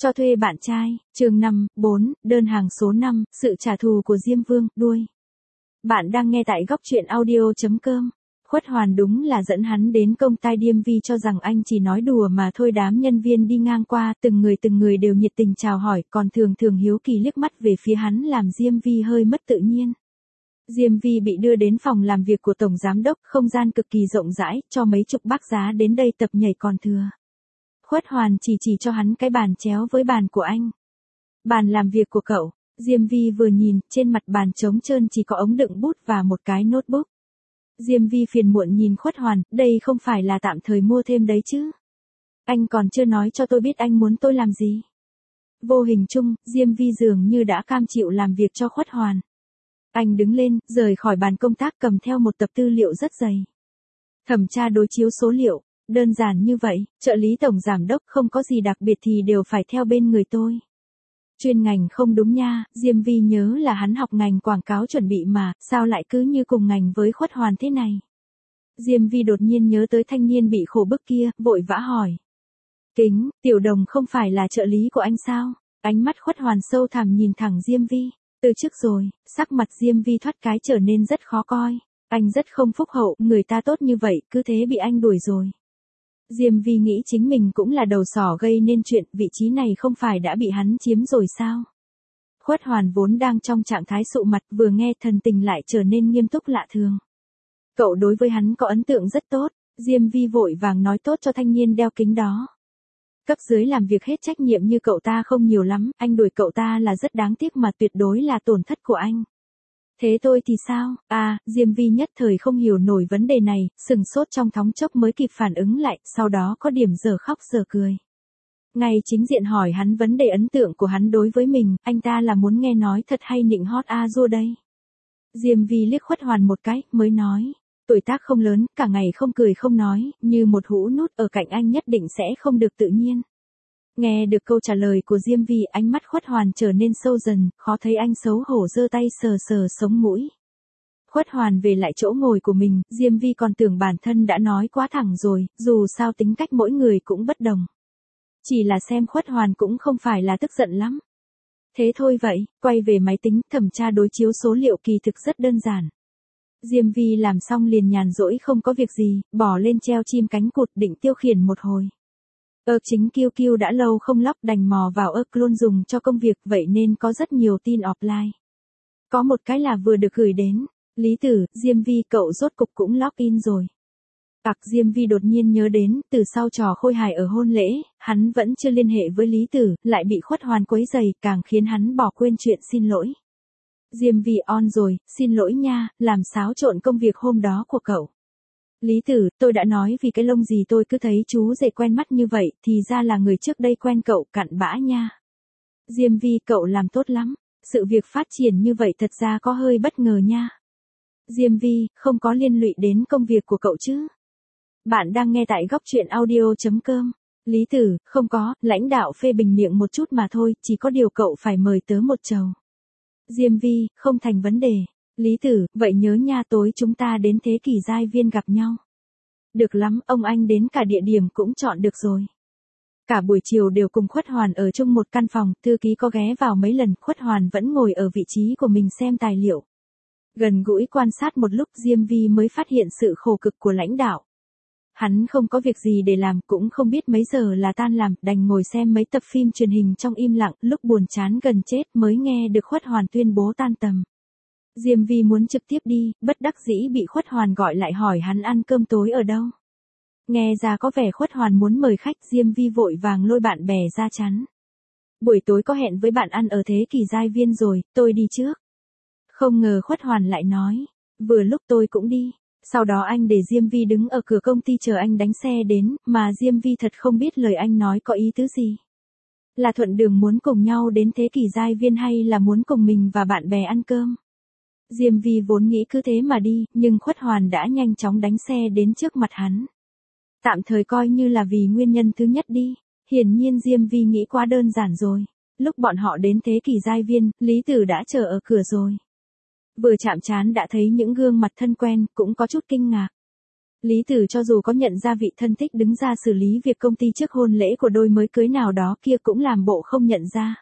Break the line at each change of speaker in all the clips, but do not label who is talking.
Cho thuê bạn trai, chương 5, 4, đơn hàng số 5, sự trả thù của Diêm Vương, đuôi. Bạn đang nghe tại góc truyện audio.com. Khuất Hoàn đúng là dẫn hắn đến công ty DMV cho rằng anh chỉ nói đùa mà thôi. Đám nhân viên đi ngang qua, từng người đều nhiệt tình chào hỏi, còn thường hiếu kỳ liếc mắt về phía hắn làm Diêm Vi hơi mất tự nhiên. Diêm Vi bị đưa đến phòng làm việc của tổng giám đốc, không gian cực kỳ rộng rãi, cho mấy chục bác giá đến đây tập nhảy còn thừa. Khuất Hoàn chỉ cho hắn cái bàn chéo với bàn của anh. Bàn làm việc của cậu. Diêm Vi vừa nhìn, trên mặt bàn trống trơn chỉ có ống đựng bút và một cái notebook. Diêm Vi phiền muộn nhìn Khuất Hoàn, đây không phải là tạm thời mua thêm đấy chứ. Anh còn chưa nói cho tôi biết anh muốn tôi làm gì. Vô hình chung, Diêm Vi dường như đã cam chịu làm việc cho Khuất Hoàn. Anh đứng lên, rời khỏi bàn công tác cầm theo một tập tư liệu rất dày. Thẩm tra đối chiếu số liệu. Đơn giản như vậy, trợ lý tổng giám đốc không có gì đặc biệt thì đều phải theo bên người tôi. Chuyên ngành không đúng nha, Diêm Vi nhớ là hắn học ngành quảng cáo chuẩn bị mà, sao lại cứ như cùng ngành với Khuất Hoàn thế này. Diêm Vi đột nhiên nhớ tới thanh niên bị khổ bức kia, vội vã hỏi. Kính, Tiểu Đồng không phải là trợ lý của anh sao? Ánh mắt Khuất Hoàn sâu thẳm nhìn thẳng Diêm Vi. Từ trước rồi, sắc mặt Diêm Vi thoát cái trở nên rất khó coi. Anh rất không phúc hậu, người ta tốt như vậy, cứ thế bị anh đuổi rồi. Diêm Vi nghĩ chính mình cũng là đầu sỏ gây nên chuyện, vị trí này không phải đã bị hắn chiếm rồi sao? Khuất Hoàn vốn đang trong trạng thái sụ mặt, vừa nghe thần tình lại trở nên nghiêm túc lạ thường. Cậu đối với hắn có ấn tượng rất tốt, Diêm Vi vội vàng nói tốt cho thanh niên đeo kính đó. Cấp dưới làm việc hết trách nhiệm như cậu ta không nhiều lắm, anh đuổi cậu ta là rất đáng tiếc mà tuyệt đối là tổn thất của anh. Thế tôi thì sao? Diêm Vi nhất thời không hiểu nổi vấn đề này, sừng sốt trong thoáng chốc mới kịp phản ứng lại, sau đó có điểm giờ khóc giờ cười. Ngay chính diện hỏi hắn vấn đề ấn tượng của hắn đối với mình, anh ta là muốn nghe nói thật hay nịnh hót Azure đây. Diêm Vi liếc Khuất Hoàn một cái, mới nói, tuổi tác không lớn, cả ngày không cười không nói, như một hũ nút ở cạnh anh nhất định sẽ không được tự nhiên. Nghe được câu trả lời của Diêm Vi, ánh mắt Khuất Hoàn trở nên sâu dần, khó thấy anh xấu hổ giơ tay sờ sống mũi. Khuất Hoàn về lại chỗ ngồi của mình, Diêm Vi còn tưởng bản thân đã nói quá thẳng rồi, dù sao tính cách mỗi người cũng bất đồng. Chỉ là xem Khuất Hoàn cũng không phải là tức giận lắm. Thế thôi vậy, quay về máy tính, thẩm tra đối chiếu số liệu kỳ thực rất đơn giản. Diêm Vi làm xong liền nhàn rỗi không có việc gì, bỏ lên treo chim cánh cụt định tiêu khiển một hồi. Chính QQ đã lâu không log đành mò vào luôn dùng cho công việc, vậy nên có rất nhiều tin offline. Có một cái là vừa được gửi đến. Lý Tử, Diêm Vi cậu rốt cục cũng login rồi. Diêm Vi đột nhiên nhớ đến, từ sau trò khôi hài ở hôn lễ, hắn vẫn chưa liên hệ với Lý Tử, lại bị Khuất Hoàn quấy rầy, càng khiến hắn bỏ quên chuyện xin lỗi. Diêm Vi on rồi, xin lỗi nha, làm xáo trộn công việc hôm đó của cậu. Lý Tử, tôi đã nói vì cái lông gì tôi cứ thấy chú rể quen mắt như vậy, thì ra là người trước đây quen cậu, cặn bã nha. Diêm Vi cậu làm tốt lắm, sự việc phát triển như vậy thật ra có hơi bất ngờ nha. Diêm Vi, không có liên lụy đến công việc của cậu chứ? Bạn đang nghe tại góc truyện audio.com. Lý Tử, không có, lãnh đạo phê bình miệng một chút mà thôi, chỉ có điều cậu phải mời tớ một chầu. Diêm Vi, không thành vấn đề. Lý Tử, vậy nhớ nha, tối chúng ta đến Thế Kỷ Giai Viên gặp nhau. Được lắm, ông anh đến cả địa điểm cũng chọn được rồi. Cả buổi chiều đều cùng Khuất Hoàn ở chung một căn phòng, thư ký có ghé vào mấy lần, Khuất Hoàn vẫn ngồi ở vị trí của mình xem tài liệu. Gần gũi quan sát một lúc, Diêm Vi mới phát hiện sự khổ cực của lãnh đạo. Hắn không có việc gì để làm, cũng không biết mấy giờ là tan làm, đành ngồi xem mấy tập phim truyền hình trong im lặng, lúc buồn chán gần chết mới nghe được Khuất Hoàn tuyên bố tan tầm. Diêm Vi muốn trực tiếp đi, bất đắc dĩ bị Khuất Hoàn gọi lại hỏi hắn ăn cơm tối ở đâu. Nghe ra có vẻ Khuất Hoàn muốn mời khách, Diêm Vi vội vàng lôi bạn bè ra chắn. Buổi tối có hẹn với bạn ăn ở Thế Kỷ Giai Viên rồi, tôi đi trước. Không ngờ Khuất Hoàn lại nói, vừa lúc tôi cũng đi. Sau đó anh để Diêm Vi đứng ở cửa công ty chờ anh đánh xe đến, mà Diêm Vi thật không biết lời anh nói có ý tứ gì. Là thuận đường muốn cùng nhau đến Thế Kỷ Giai Viên hay là muốn cùng mình và bạn bè ăn cơm? Diêm Vi vốn nghĩ cứ thế mà đi, nhưng Khuất Hoàn đã nhanh chóng đánh xe đến trước mặt hắn. Tạm thời coi như là vì nguyên nhân thứ nhất đi, hiển nhiên Diêm Vi nghĩ quá đơn giản rồi. Lúc bọn họ đến Thế Kỷ Giai Viên, Lý Tử đã chờ ở cửa rồi. Vừa chạm trán đã thấy những gương mặt thân quen, cũng có chút kinh ngạc. Lý Tử cho dù có nhận ra vị thân thích đứng ra xử lý việc công ty trước hôn lễ của đôi mới cưới nào đó kia cũng làm bộ không nhận ra.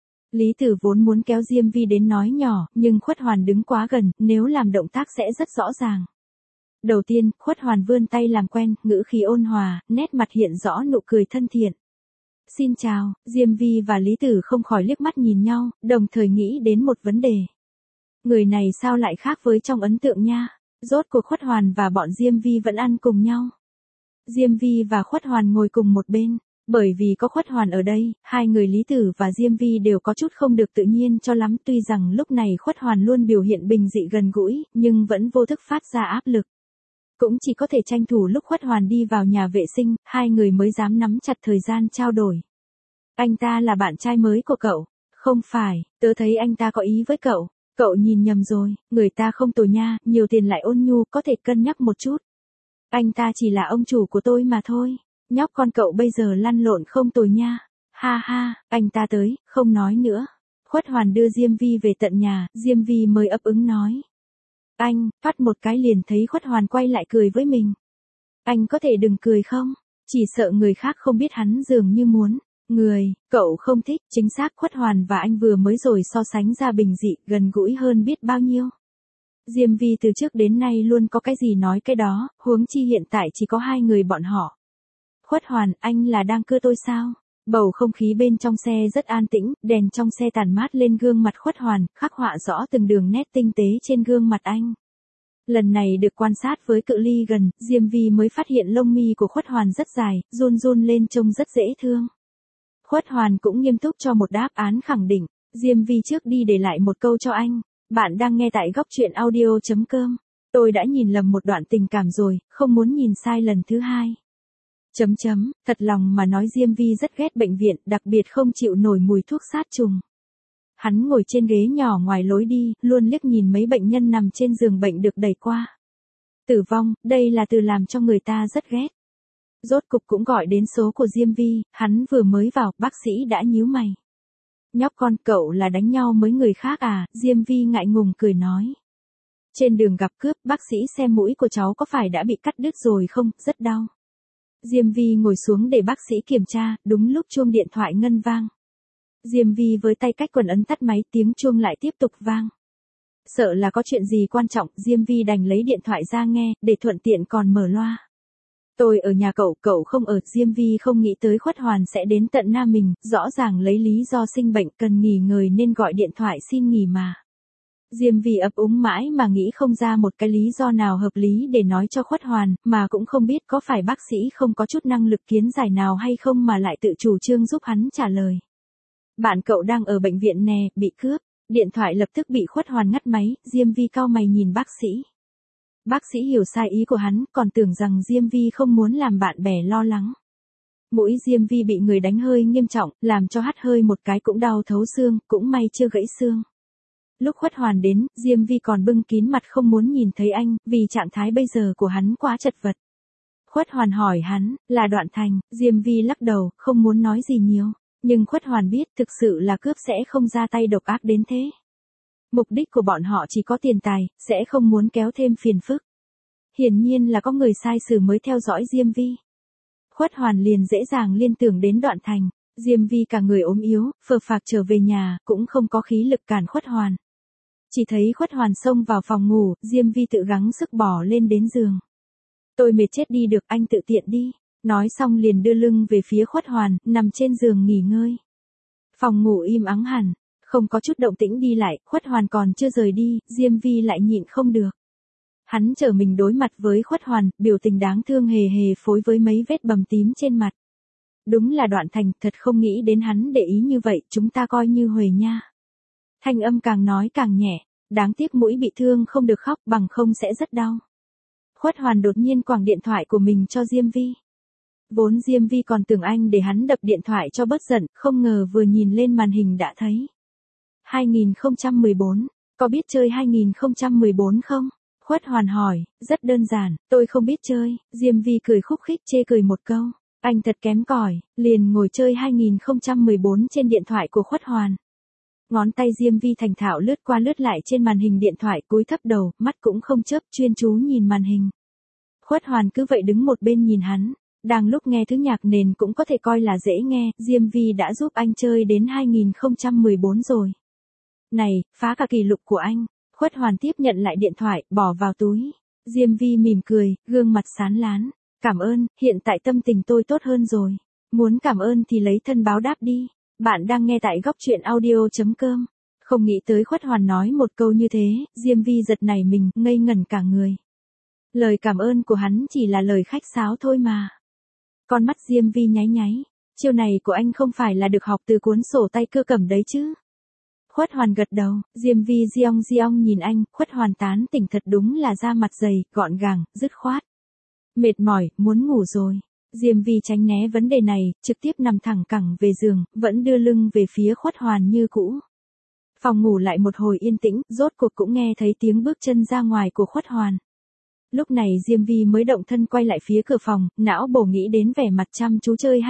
Lý Tử vốn muốn kéo Diêm Vi đến nói nhỏ, nhưng Khuất Hoàn đứng quá gần, nếu làm động tác sẽ rất rõ ràng. Đầu tiên, Khuất Hoàn vươn tay làm quen, ngữ khí ôn hòa, nét mặt hiện rõ nụ cười thân thiện. Xin chào, Diêm Vi và Lý Tử không khỏi liếc mắt nhìn nhau, đồng thời nghĩ đến một vấn đề. Người này sao lại khác với trong ấn tượng nha? Rốt cuộc Khuất Hoàn và bọn Diêm Vi vẫn ăn cùng nhau. Diêm Vi và Khuất Hoàn ngồi cùng một bên. Bởi vì có Khuất Hoàn ở đây, hai người Lý Tử và Diêm Vi đều có chút không được tự nhiên cho lắm, tuy rằng lúc này Khuất Hoàn luôn biểu hiện bình dị gần gũi, nhưng vẫn vô thức phát ra áp lực. Cũng chỉ có thể tranh thủ lúc Khuất Hoàn đi vào nhà vệ sinh, hai người mới dám nắm chặt thời gian trao đổi. Anh ta là bạn trai mới của cậu? Không phải, tớ thấy anh ta có ý với cậu. Cậu nhìn nhầm rồi, người ta không tồi nha, nhiều tiền lại ôn nhu, có thể cân nhắc một chút. Anh ta chỉ là ông chủ của tôi mà thôi. Nhóc con cậu bây giờ lăn lộn không tồi nha. Ha ha, anh ta tới, không nói nữa. Khuất Hoàn đưa Diêm Vi về tận nhà, Diêm Vi mới ấp úng nói. Anh, phát một cái liền thấy Khuất Hoàn quay lại cười với mình. Anh có thể đừng cười không? Chỉ sợ người khác không biết hắn dường như muốn. Cậu không thích, chính xác Khuất Hoàn và anh vừa mới rồi so sánh ra bình dị, gần gũi hơn biết bao nhiêu. Diêm Vi từ trước đến nay luôn có cái gì nói cái đó, huống chi hiện tại chỉ có hai người bọn họ. Khuất Hoàn, anh là đang cưa tôi sao? Bầu không khí bên trong xe rất an tĩnh, đèn trong xe tàn mát lên gương mặt Khuất Hoàn, khắc họa rõ từng đường nét tinh tế trên gương mặt anh. Lần này được quan sát với cự ly gần, Diêm Vi mới phát hiện lông mi của Khuất Hoàn rất dài, run run lên trông rất dễ thương. Khuất Hoàn cũng nghiêm túc cho một đáp án khẳng định. Diêm Vi trước đi để lại một câu cho anh. Bạn đang nghe tại góc truyện audio.com. Tôi đã nhìn lầm một đoạn tình cảm rồi, không muốn nhìn sai lần thứ hai. Thật lòng mà nói Diêm Vi rất ghét bệnh viện, đặc biệt không chịu nổi mùi thuốc sát trùng. Hắn ngồi trên ghế nhỏ ngoài lối đi, luôn liếc nhìn mấy bệnh nhân nằm trên giường bệnh được đẩy qua. Tử vong, đây là từ làm cho người ta rất ghét. Rốt cục cũng gọi đến số của Diêm Vi, hắn vừa mới vào, bác sĩ đã nhíu mày. Nhóc con, cậu là đánh nhau với người khác à? Diêm Vi ngại ngùng cười nói. Trên đường gặp cướp, bác sĩ xem mũi của cháu có phải đã bị cắt đứt rồi không, rất đau. Diêm Vi ngồi xuống để bác sĩ kiểm tra, đúng lúc chuông điện thoại ngân vang. Diêm Vi với tay cách quần ấn tắt máy, tiếng chuông lại tiếp tục vang. Sợ là có chuyện gì quan trọng, Diêm Vi đành lấy điện thoại ra nghe, để thuận tiện còn mở loa. Tôi ở nhà cậu không ở. Diêm Vi không nghĩ tới Khuất Hoàn sẽ đến tận Nam mình, rõ ràng lấy lý do sinh bệnh cần nghỉ ngơi nên gọi điện thoại xin nghỉ mà. Diêm Vi ấp úng mãi mà nghĩ không ra một cái lý do nào hợp lý để nói cho Khuất Hoàn, mà cũng không biết có phải bác sĩ không có chút năng lực kiến giải nào hay không mà lại tự chủ trương giúp hắn trả lời. Bạn cậu đang ở bệnh viện nè, bị cướp. Điện thoại lập tức bị Khuất Hoàn ngắt máy, Diêm Vi cau mày nhìn bác sĩ. Bác sĩ hiểu sai ý của hắn, còn tưởng rằng Diêm Vi không muốn làm bạn bè lo lắng. Mũi Diêm Vi bị người đánh hơi nghiêm trọng, làm cho hắt hơi một cái cũng đau thấu xương, cũng may chưa gãy xương. Lúc Khuất Hoàn đến, Diêm Vi còn bưng kín mặt không muốn nhìn thấy anh, vì trạng thái bây giờ của hắn quá chật vật. Khuất Hoàn hỏi hắn, là Đoạn Thành, Diêm Vi lắc đầu, không muốn nói gì nhiều. Nhưng Khuất Hoàn biết thực sự là cướp sẽ không ra tay độc ác đến thế. Mục đích của bọn họ chỉ có tiền tài, sẽ không muốn kéo thêm phiền phức. Hiển nhiên là có người sai sử mới theo dõi Diêm Vi. Khuất Hoàn liền dễ dàng liên tưởng đến Đoạn Thành. Diêm Vi cả người ốm yếu, phờ phạc trở về nhà, cũng không có khí lực cản Khuất Hoàn. Chỉ thấy Khuất Hoàn xông vào phòng ngủ, Diêm Vi tự gắng sức bỏ lên đến giường. Tôi mệt chết đi được, anh tự tiện đi. Nói xong liền đưa lưng về phía Khuất Hoàn, nằm trên giường nghỉ ngơi. Phòng ngủ im ắng hẳn, không có chút động tĩnh đi lại, Khuất Hoàn còn chưa rời đi, Diêm Vi lại nhịn không được. Hắn trở mình đối mặt với Khuất Hoàn, biểu tình đáng thương hề hề phối với mấy vết bầm tím trên mặt. Đúng là Đoạn Thành, thật không nghĩ đến hắn để ý như vậy, chúng ta coi như huề nha. Thanh âm càng nói càng nhẹ, đáng tiếc mũi bị thương không được khóc, bằng không sẽ rất đau. Khuất Hoàn đột nhiên quẳng điện thoại của mình cho Diêm Vi. Vốn Diêm Vi còn tưởng anh để hắn đập điện thoại cho bớt giận, không ngờ vừa nhìn lên màn hình đã thấy. 2014, có biết chơi 2014 không? Khuất Hoàn hỏi, rất đơn giản, tôi không biết chơi. Diêm Vi cười khúc khích chê cười một câu. Anh thật kém cỏi, liền ngồi chơi 2014 trên điện thoại của Khuất Hoàn. Ngón tay Diêm Vi thành thạo lướt qua lướt lại trên màn hình điện thoại, cúi thấp đầu, mắt cũng không chớp, chuyên chú nhìn màn hình. Khuất Hoàn cứ vậy đứng một bên nhìn hắn. Đang lúc nghe thứ nhạc nền cũng có thể coi là dễ nghe, Diêm Vi đã giúp anh chơi đến 2014 rồi. Này, phá cả kỷ lục của anh. Khuất Hoàn tiếp nhận lại điện thoại, bỏ vào túi. Diêm Vi mỉm cười, gương mặt sán lán. Cảm ơn, hiện tại tâm tình tôi tốt hơn rồi. Muốn cảm ơn thì lấy thân báo đáp đi. Bạn đang nghe tại góc truyện audio.com. Không nghĩ tới Khuất Hoàn nói một câu như thế, Diêm Vi giật nảy mình, ngây ngẩn cả người. Lời cảm ơn của hắn chỉ là lời khách sáo thôi mà. Con mắt Diêm Vi nháy nháy. Chiêu này của anh không phải là được học từ cuốn sổ tay cơ cẩm đấy chứ. Khuất Hoàn gật đầu, Diêm Vi giong nhìn anh, Khuất Hoàn tán tỉnh thật đúng là da mặt dày, gọn gàng, dứt khoát. Mệt mỏi, muốn ngủ rồi. Diêm Vi tránh né vấn đề này, trực tiếp nằm thẳng cẳng về giường, vẫn đưa lưng về phía Khuất Hoàn như cũ. Phòng ngủ lại một hồi yên tĩnh, rốt cuộc cũng nghe thấy tiếng bước chân ra ngoài của Khuất Hoàn. Lúc này Diêm Vi mới động thân quay lại phía cửa phòng, não bổ nghĩ đến vẻ mặt chăm chú chơi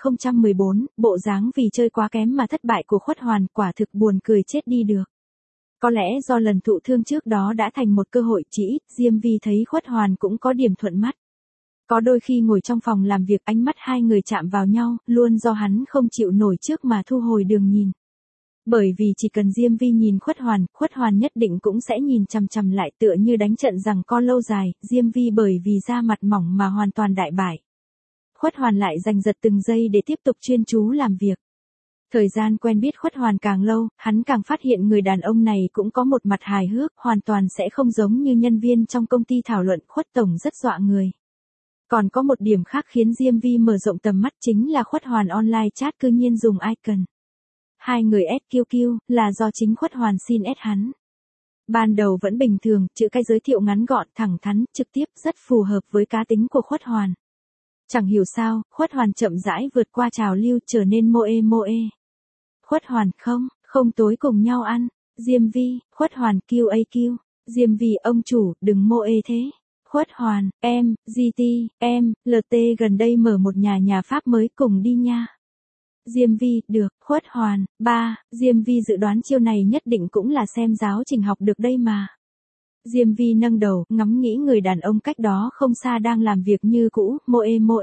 2014, bộ dáng vì chơi quá kém mà thất bại của Khuất Hoàn, quả thực buồn cười chết đi được. Có lẽ do lần thụ thương trước đó đã thành một cơ hội, chỉ ít Diêm Vi thấy Khuất Hoàn cũng có điểm thuận mắt. Có đôi khi ngồi trong phòng làm việc ánh mắt hai người chạm vào nhau, luôn do hắn không chịu nổi trước mà thu hồi đường nhìn. Bởi vì chỉ cần Diêm Vi nhìn Khuất Hoàn nhất định cũng sẽ nhìn chằm chằm lại tựa như đánh trận rằng co lâu dài, Diêm Vi bởi vì da mặt mỏng mà hoàn toàn đại bại. Khuất Hoàn lại giành giật từng giây để tiếp tục chuyên chú làm việc. Thời gian quen biết Khuất Hoàn càng lâu, hắn càng phát hiện người đàn ông này cũng có một mặt hài hước, hoàn toàn sẽ không giống như nhân viên trong công ty thảo luận, Khuất Tổng rất dọa người. Còn có một điểm khác khiến Diêm Vi mở rộng tầm mắt chính là Khuất Hoàn online chat cư nhiên dùng icon. Hai người SQQ, là do chính Khuất Hoàn xin S hắn. Ban đầu vẫn bình thường, chữ cái giới thiệu ngắn gọn, thẳng thắn, trực tiếp, rất phù hợp với cá tính của Khuất Hoàn. Chẳng hiểu sao, Khuất Hoàn chậm rãi vượt qua trào lưu trở nên moe. Khuất Hoàn, không tối cùng nhau ăn. Diêm Vi, Khuất Hoàn, QAQ. Diêm Vi, ông chủ, đừng moe thế. Khuất Hoàn, em, GT, em, LT gần đây mở một nhà Pháp mới cùng đi nha. Diêm Vi, được. Khuất Hoàn, Diêm Vi dự đoán chiêu này nhất định cũng là xem giáo trình học được đây mà. Diêm Vi nâng đầu, ngắm nghĩ người đàn ông cách đó không xa đang làm việc như cũ, moe.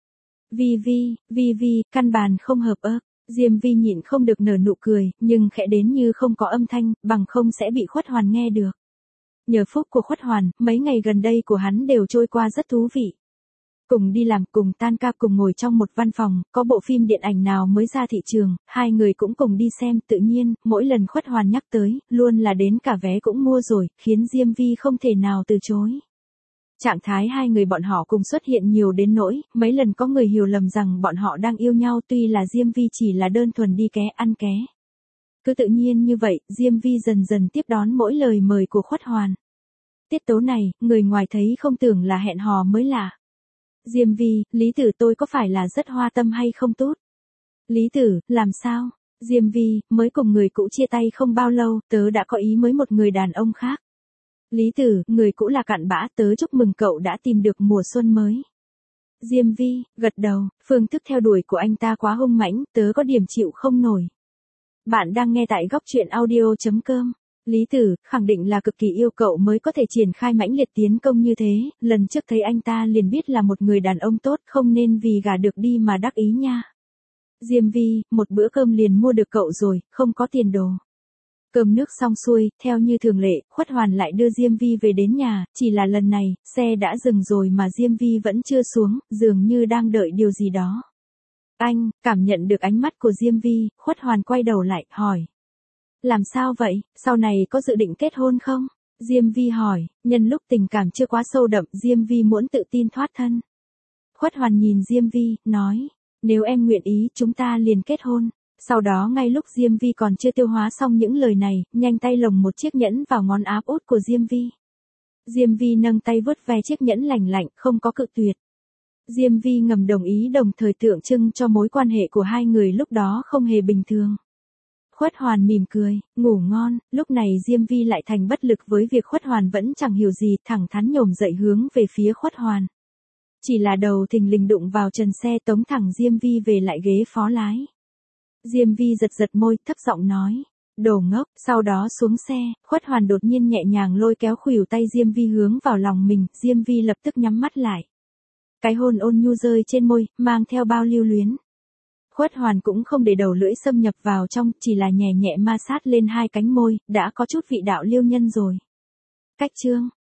Vi, căn bàn không hợp ơ. Diêm Vi nhịn không được nở nụ cười, nhưng khẽ đến như không có âm thanh, bằng không sẽ bị Khuất Hoàn nghe được. Nhờ phúc của Khuất Hoàn, mấy ngày gần đây của hắn đều trôi qua rất thú vị. Cùng đi làm, cùng tan ca, cùng ngồi trong một văn phòng, có bộ phim điện ảnh nào mới ra thị trường, hai người cũng cùng đi xem, tự nhiên, mỗi lần Khuất Hoàn nhắc tới, luôn là đến cả vé cũng mua rồi, khiến Diêm Vi không thể nào từ chối. Trạng thái hai người bọn họ cùng xuất hiện nhiều đến nỗi, mấy lần có người hiểu lầm rằng bọn họ đang yêu nhau, tuy là Diêm Vi chỉ là đơn thuần đi ké ăn ké. Cứ tự nhiên như vậy, Diêm Vi dần dần tiếp đón mỗi lời mời của Khuất Hoàn. Tiết tấu này, người ngoài thấy không tưởng là hẹn hò mới lạ. Diêm Vi, Lý Tử tôi có phải là rất hoa tâm hay không tốt? Lý Tử, làm sao? Diêm Vi, mới cùng người cũ chia tay không bao lâu, tớ đã có ý với một người đàn ông khác. Lý Tử, người cũ là cặn bã, tớ chúc mừng cậu đã tìm được mùa xuân mới. Diêm Vi, gật đầu, phương thức theo đuổi của anh ta quá hung mãnh, tớ có điểm chịu không nổi. Bạn đang nghe tại góc truyện audio.com. Lý Tử, khẳng định là cực kỳ yêu cậu mới có thể triển khai mãnh liệt tiến công như thế, lần trước thấy anh ta liền biết là một người đàn ông tốt, không nên vì gả được đi mà đắc ý nha. Diêm Vi, một bữa cơm liền mua được cậu rồi, không có tiền đồ. Cơm nước xong xuôi, theo như thường lệ, Khuất Hoàn lại đưa Diêm Vi về đến nhà, chỉ là lần này, xe đã dừng rồi mà Diêm Vi vẫn chưa xuống, dường như đang đợi điều gì đó. Anh, cảm nhận được ánh mắt của Diêm Vi, Khuất Hoàn quay đầu lại, hỏi. Làm sao vậy, sau này có dự định kết hôn không? Diêm Vi hỏi, nhân lúc tình cảm chưa quá sâu đậm, Diêm Vi muốn tự tin thoát thân. Khuất Hoàn nhìn Diêm Vi, nói, nếu em nguyện ý, chúng ta liền kết hôn. Sau đó ngay lúc Diêm Vi còn chưa tiêu hóa xong những lời này, nhanh tay lồng một chiếc nhẫn vào ngón áp út của Diêm Vi. Diêm Vi nâng tay vuốt ve chiếc nhẫn lành lạnh, không có cự tuyệt. Diêm Vi ngầm đồng ý, đồng thời tượng trưng cho mối quan hệ của hai người lúc đó không hề bình thường. Khuất Hoàn mỉm cười, ngủ ngon, lúc này Diêm Vi lại thành bất lực với việc Khuất Hoàn vẫn chẳng hiểu gì, thẳng thắn nhổm dậy hướng về phía Khuất Hoàn. Chỉ là đầu thình lình đụng vào trần xe tống thẳng Diêm Vi về lại ghế phó lái. Diêm Vi giật giật môi, thấp giọng nói, Đồ ngốc, sau đó xuống xe, Khuất Hoàn đột nhiên nhẹ nhàng lôi kéo khuỷu tay Diêm Vi hướng vào lòng mình, Diêm Vi lập tức nhắm mắt lại. Cái hôn ôn nhu rơi trên môi, mang theo bao lưu luyến. Khuất Hoàn cũng không để đầu lưỡi xâm nhập vào trong, chỉ là nhẹ nhẹ ma sát lên hai cánh môi, đã có chút vị đạo liêu nhân rồi. Cách chương